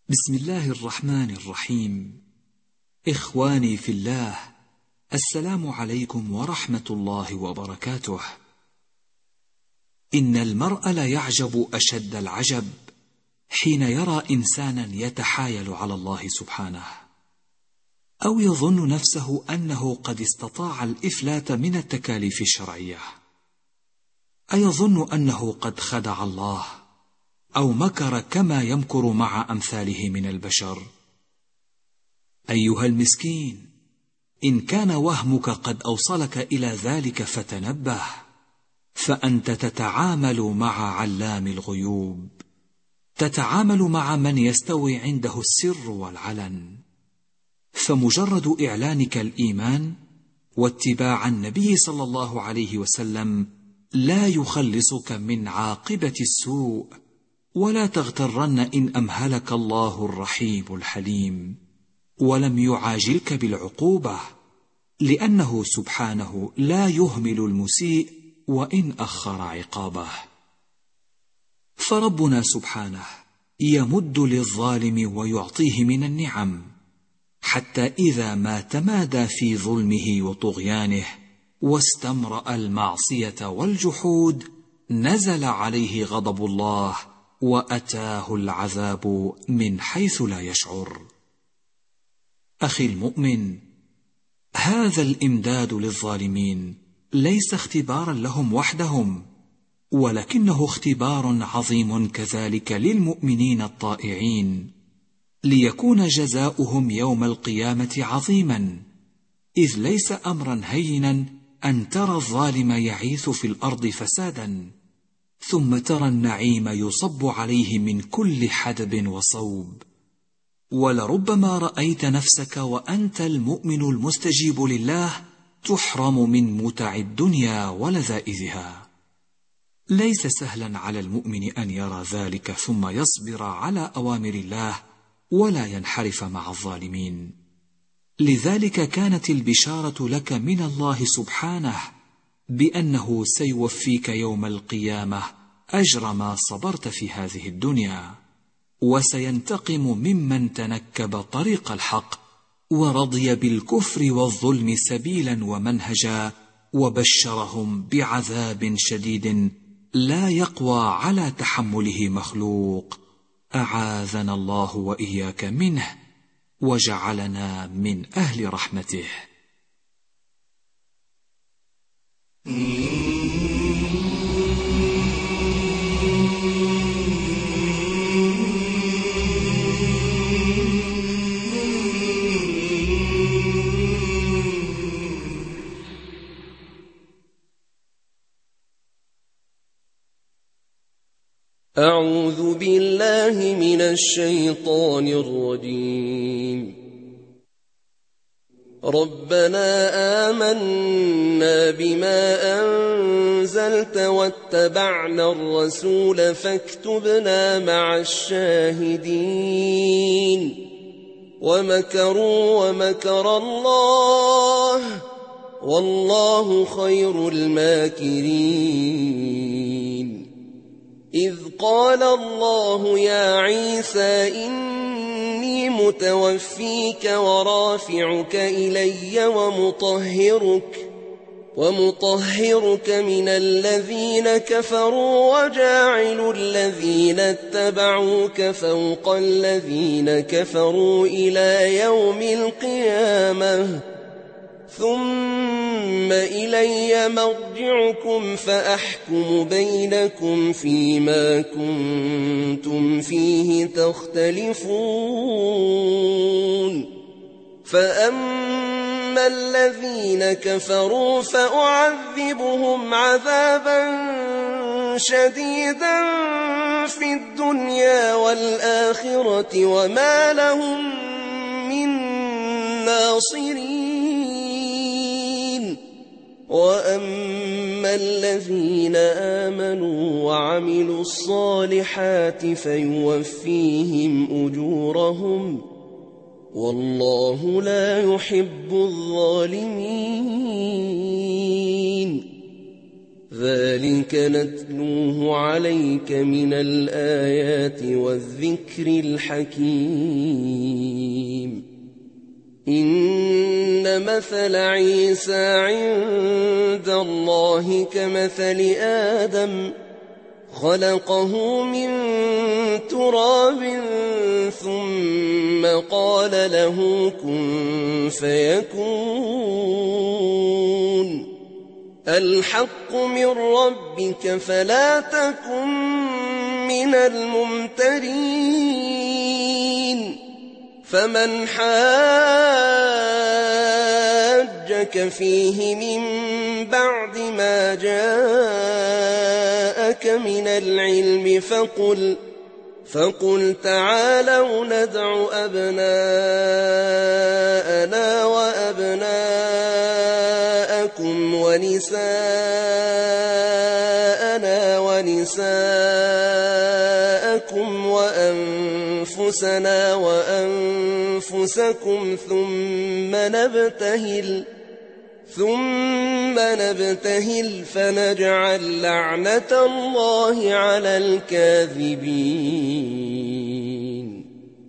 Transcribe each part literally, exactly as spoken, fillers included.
بسم الله الرحمن الرحيم. إخواني في الله، السلام عليكم ورحمة الله وبركاته. إن المرء ليعجب أشد العجب حين يرى إنسانا يتحايل على الله سبحانه، أو يظن نفسه أنه قد استطاع الإفلات من التكاليف الشرعية، أيظن أنه قد خدع الله أو مكر كما يمكر مع أمثاله من البشر. أيها المسكين، إن كان وهمك قد أوصلك إلى ذلك فتنبه، فأنت تتعامل مع علام الغيوب، تتعامل مع من يستوي عنده السر والعلن. فمجرد إعلانك الإيمان واتباع النبي صلى الله عليه وسلم لا يخلصك من عاقبة السوء، ولا تغترن إن أمهلك الله الرحيم الحليم ولم يعاجلك بالعقوبة، لأنه سبحانه لا يهمل المسيء وإن أخر عقابه. فربنا سبحانه يمد للظالم ويعطيه من النعم، حتى إذا ما تمادى في ظلمه وطغيانه واستمرأ المعصية والجحود نزل عليه غضب الله وأتاه العذاب من حيث لا يشعر. أخي المؤمن، هذا الإمداد للظالمين ليس اختبارا لهم وحدهم، ولكنه اختبار عظيم كذلك للمؤمنين الطائعين، ليكون جزاؤهم يوم القيامة عظيما، إذ ليس أمرا هينا أن ترى الظالم يعيث في الأرض فسادا، ثم ترى النعيم يصب عليه من كل حدب وصوب. ولربما رأيت نفسك وأنت المؤمن المستجيب لله تحرم من متع الدنيا ولذائذها. ليس سهلا على المؤمن أن يرى ذلك ثم يصبر على أوامر الله ولا ينحرف مع الظالمين. لذلك كانت البشارة لك من الله سبحانه بأنه سيوفيك يوم القيامة أجر ما صبرت في هذه الدنيا، وسينتقم ممن تنكب طريق الحق ورضي بالكفر والظلم سبيلا ومنهجا، وبشرهم بعذاب شديد لا يقوى على تحمله مخلوق، أعاذنا الله وإياك منه وجعلنا من أهل رحمته. أعوذ بالله من الشيطان الرجيم. ربنا آمنا بما أنزلت واتبعنا الرسول فاكتبنا مع الشاهدين. ومكروا ومكر الله والله خير الماكرين. إذ قال الله يا عيسى إني متوفيك ورافعك إلي ومطهرك ومطهرك من الذين كفروا وجاعل الذين اتبعوك فوق الذين كفروا إلى يوم القيامة، ثم إلي مرجعكم فأحكم بينكم فيما كنتم فيه تختلفون. فأما الذين كفروا فأعذبهم عذابا شديدا في الدنيا والآخرة وما لهم من ناصرين. وأما الذين آمنوا وعملوا الصالحات فيوفيهم أجورهم والله لا يحب الظالمين. ذلك نتلوه عليك من الآيات والذكر الحكيم. إن مثل عيسى عند الله كمثل آدم خلقه من تراب ثم قال له كن فيكون. الحق من ربك فلا تكن من الممترين. فمن حاجك فيه من بعد ما جاءك من العلم فقل فقل تعالوا ندع أبناءنا وأبناءكم ونساءنا ونساءكم وأنفسنا وأنفسكم ثم نبتهل ثم نبتهل فنجعل لعنة الله على الكاذبين.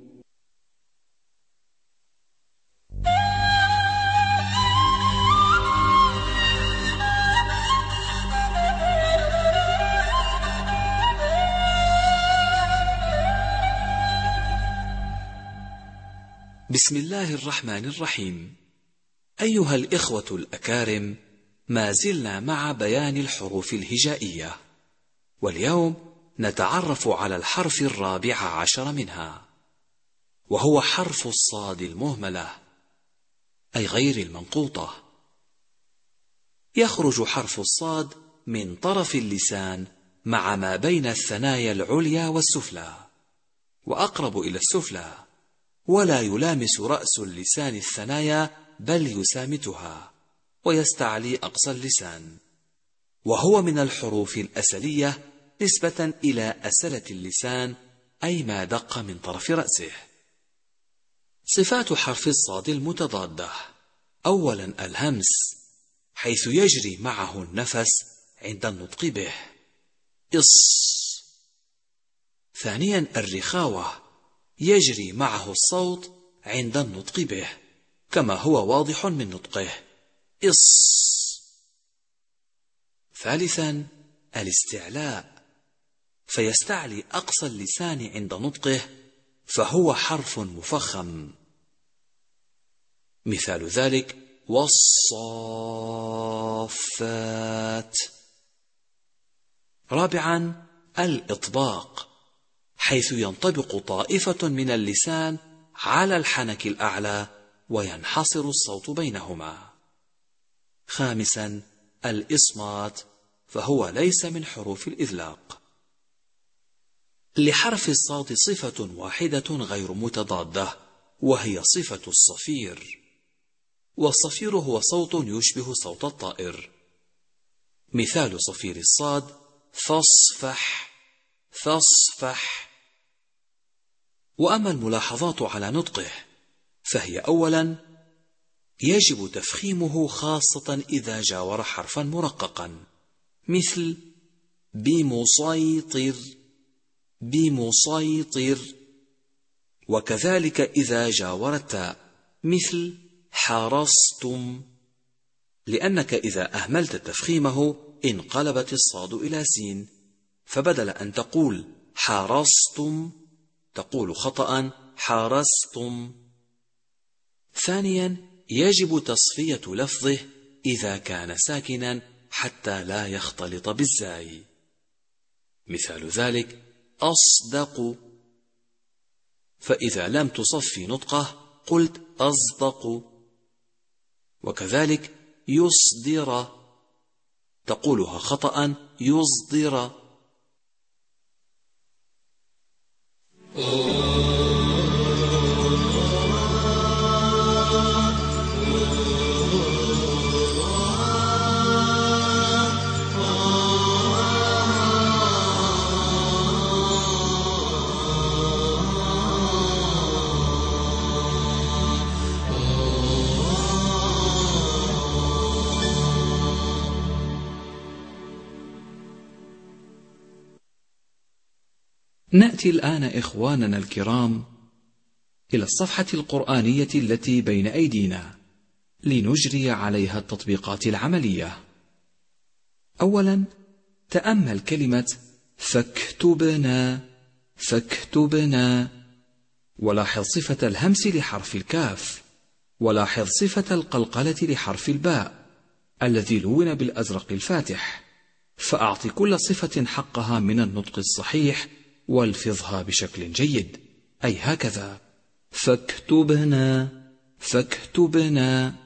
بسم الله الرحمن الرحيم. أيها الإخوة الأكارم، ما زلنا مع بيان الحروف الهجائية، واليوم نتعرف على الحرف الرابع عشر منها، وهو حرف الصاد المهملة، أي غير المنقوطة. يخرج حرف الصاد من طرف اللسان مع ما بين الثنايا العليا والسفلى، وأقرب إلى السفلى، ولا يلامس رأس اللسان الثنايا بل يسامتها ويستعلي أقصى اللسان، وهو من الحروف الأسلية نسبة إلى أسلة اللسان، أي ما دق من طرف رأسه. صفات حرف الصاد المتضادة: أولا الهمس، حيث يجري معه النفس عند النطق به، إص. ثانيا الرخاوة، يجري معه الصوت عند النطق به كما هو واضح من نطقه، إص. ثالثا الاستعلاء، فيستعلي أقصى اللسان عند نطقه، فهو حرف مفخم. مثال ذلك والصافات. رابعا الإطباق، حيث ينطبق طائفة من اللسان على الحنك الأعلى وينحصر الصوت بينهما. خامسا الإصمات، فهو ليس من حروف الإذلاق. لحرف الصاد صفة واحدة غير متضادة، وهي صفة الصفير، والصفير هو صوت يشبه صوت الطائر. مثال صفير الصاد فاصفح فاصفح. وأما الملاحظات على نطقه فهي: أولا يجب تفخيمه خاصة إذا جاور حرفا مرققا، مثل بمسيطر بمسيطر، وكذلك إذا جاور التاء، مثل حرصتم، لأنك إذا أهملت تفخيمه انقلبت الصاد إلى سين، فبدل أن تقول حرصتم تقول خطأ حرصتم. ثانيا يجب تصفية لفظه إذا كان ساكنا حتى لا يختلط بالزاي. مثال ذلك أصدق، فإذا لم تصفي نطقه قلت أصدق. وكذلك يصدر تقولها خطأ يصدر. نأتي الآن إخواننا الكرام إلى الصفحة القرآنية التي بين أيدينا لنجري عليها التطبيقات العملية. أولا تأمل كلمة فاكتبنا فاكتبنا، ولاحظ صفة الهمس لحرف الكاف، ولاحظ صفة القلقلة لحرف الباء الذي لون بالأزرق الفاتح، فأعط كل صفة حقها من النطق الصحيح والفظها بشكل جيد، أي هكذا فاكتبنا فاكتبنا.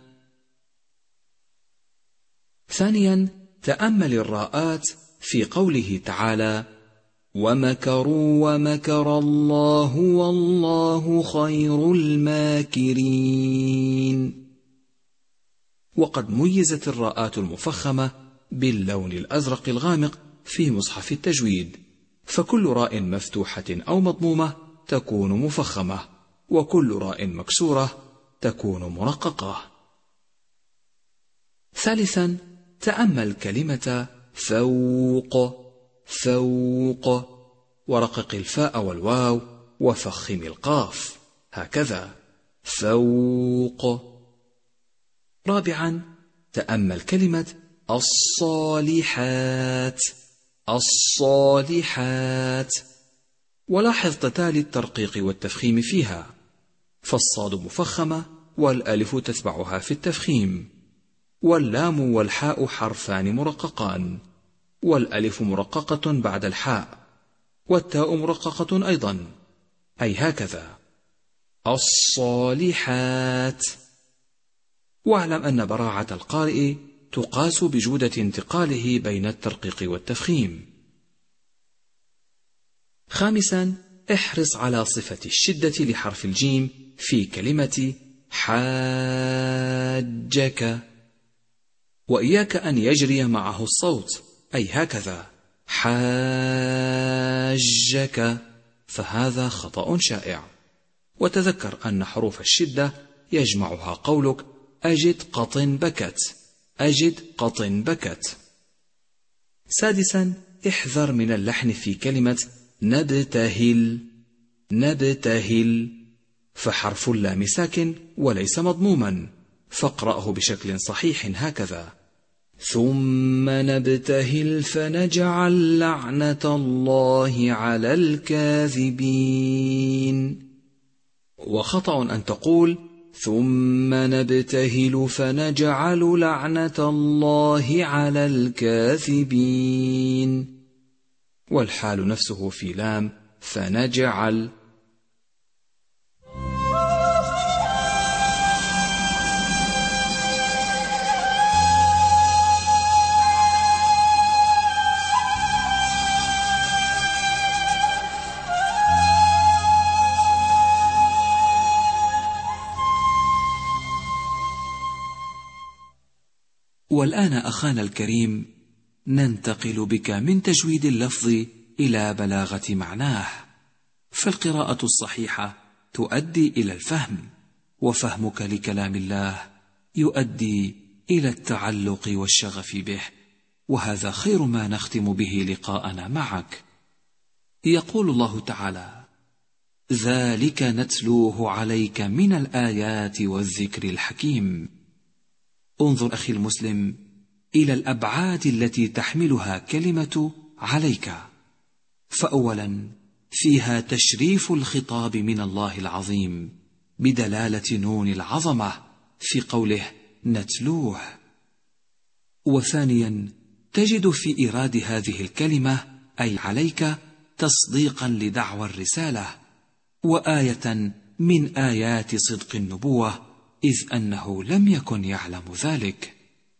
ثانيا تأمل الراءات في قوله تعالى ومكروا ومكر الله والله خير الماكرين. وقد ميزت الراءات المفخمة باللون الأزرق الغامق في مصحف التجويد، فكل راء مفتوحة أو مضمومة تكون مفخمة، وكل راء مكسورة تكون مرققة. ثالثا تأمل كلمة فوق فوق، ورقق الفاء والواو وفخم القاف، هكذا فوق. رابعا تأمل كلمة الصالحات الصالحات، ولاحظ تتالي الترقيق والتفخيم فيها، فالصاد مفخمة والألف تتبعها في التفخيم، واللام والحاء حرفان مرققان، والألف مرققة بعد الحاء، والتاء مرققة أيضا، أي هكذا الصالحات. واعلم أن براعة القارئ تقاس بجودة انتقاله بين الترقيق والتفخيم. خامسا احرص على صفة الشدة لحرف الجيم في كلمة حاجك، وإياك أن يجري معه الصوت، أي هكذا حاجك، فهذا خطأ شائع. وتذكر أن حروف الشدة يجمعها قولك أجد قطن بكت أجد قطن بكت. سادسا احذر من اللحن في كلمة نبتهل نبتهل، فحرف اللام ساكن وليس مضموما، فاقرأه بشكل صحيح هكذا ثم نبتهل فنجعل لعنة الله على الكاذبين. وخطأ أن تقول ثم نبتهل فنجعل لعنة الله على الكاذبين، والحال نفسه في لام فنجعل. والآن أخانا الكريم ننتقل بك من تجويد اللفظ إلى بلاغة معناه، فالقراءة الصحيحة تؤدي إلى الفهم، وفهمك لكلام الله يؤدي إلى التعلق والشغف به، وهذا خير ما نختم به لقاءنا معك. يقول الله تعالى ذلك نتلوه عليك من الآيات والذكر الحكيم. انظر أخي المسلم إلى الأبعاد التي تحملها كلمة عليك، فأولا فيها تشريف الخطاب من الله العظيم بدلالة نون العظمة في قوله نتلوه، وثانيا تجد في إيراد هذه الكلمة أي عليك تصديقا لدعوى الرسالة، وآية من آيات صدق النبوة، إذ أنه لم يكن يعلم ذلك.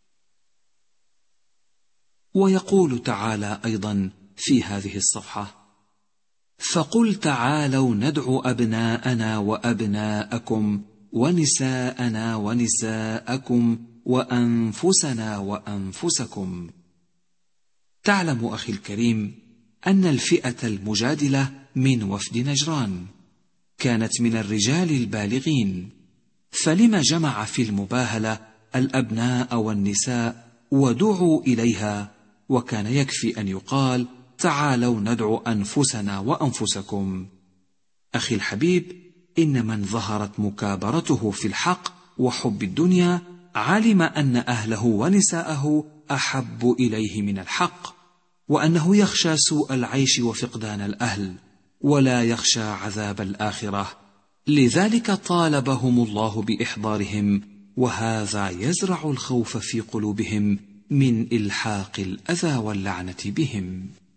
ويقول تعالى أيضا في هذه الصفحة فقل تعالوا ندعو أبناءنا وأبناءكم ونساءنا ونساءكم وأنفسنا وأنفسكم. تعلم أخي الكريم أن الفئة المجادلة من وفد نجران كانت من الرجال البالغين، فلما جمع في المباهلة الأبناء والنساء ودعوا إليها، وكان يكفي أن يقال تعالوا ندعو أنفسنا وأنفسكم. أخي الحبيب، إن من ظهرت مكابرته في الحق وحب الدنيا علم أن أهله ونساءه أحب إليه من الحق، وأنه يخشى سوء العيش وفقدان الأهل، ولا يخشى عذاب الآخرة، لذلك طالبهم الله بإحضارهم، وهذا يزرع الخوف في قلوبهم من إلحاق الأذى واللعنة بهم.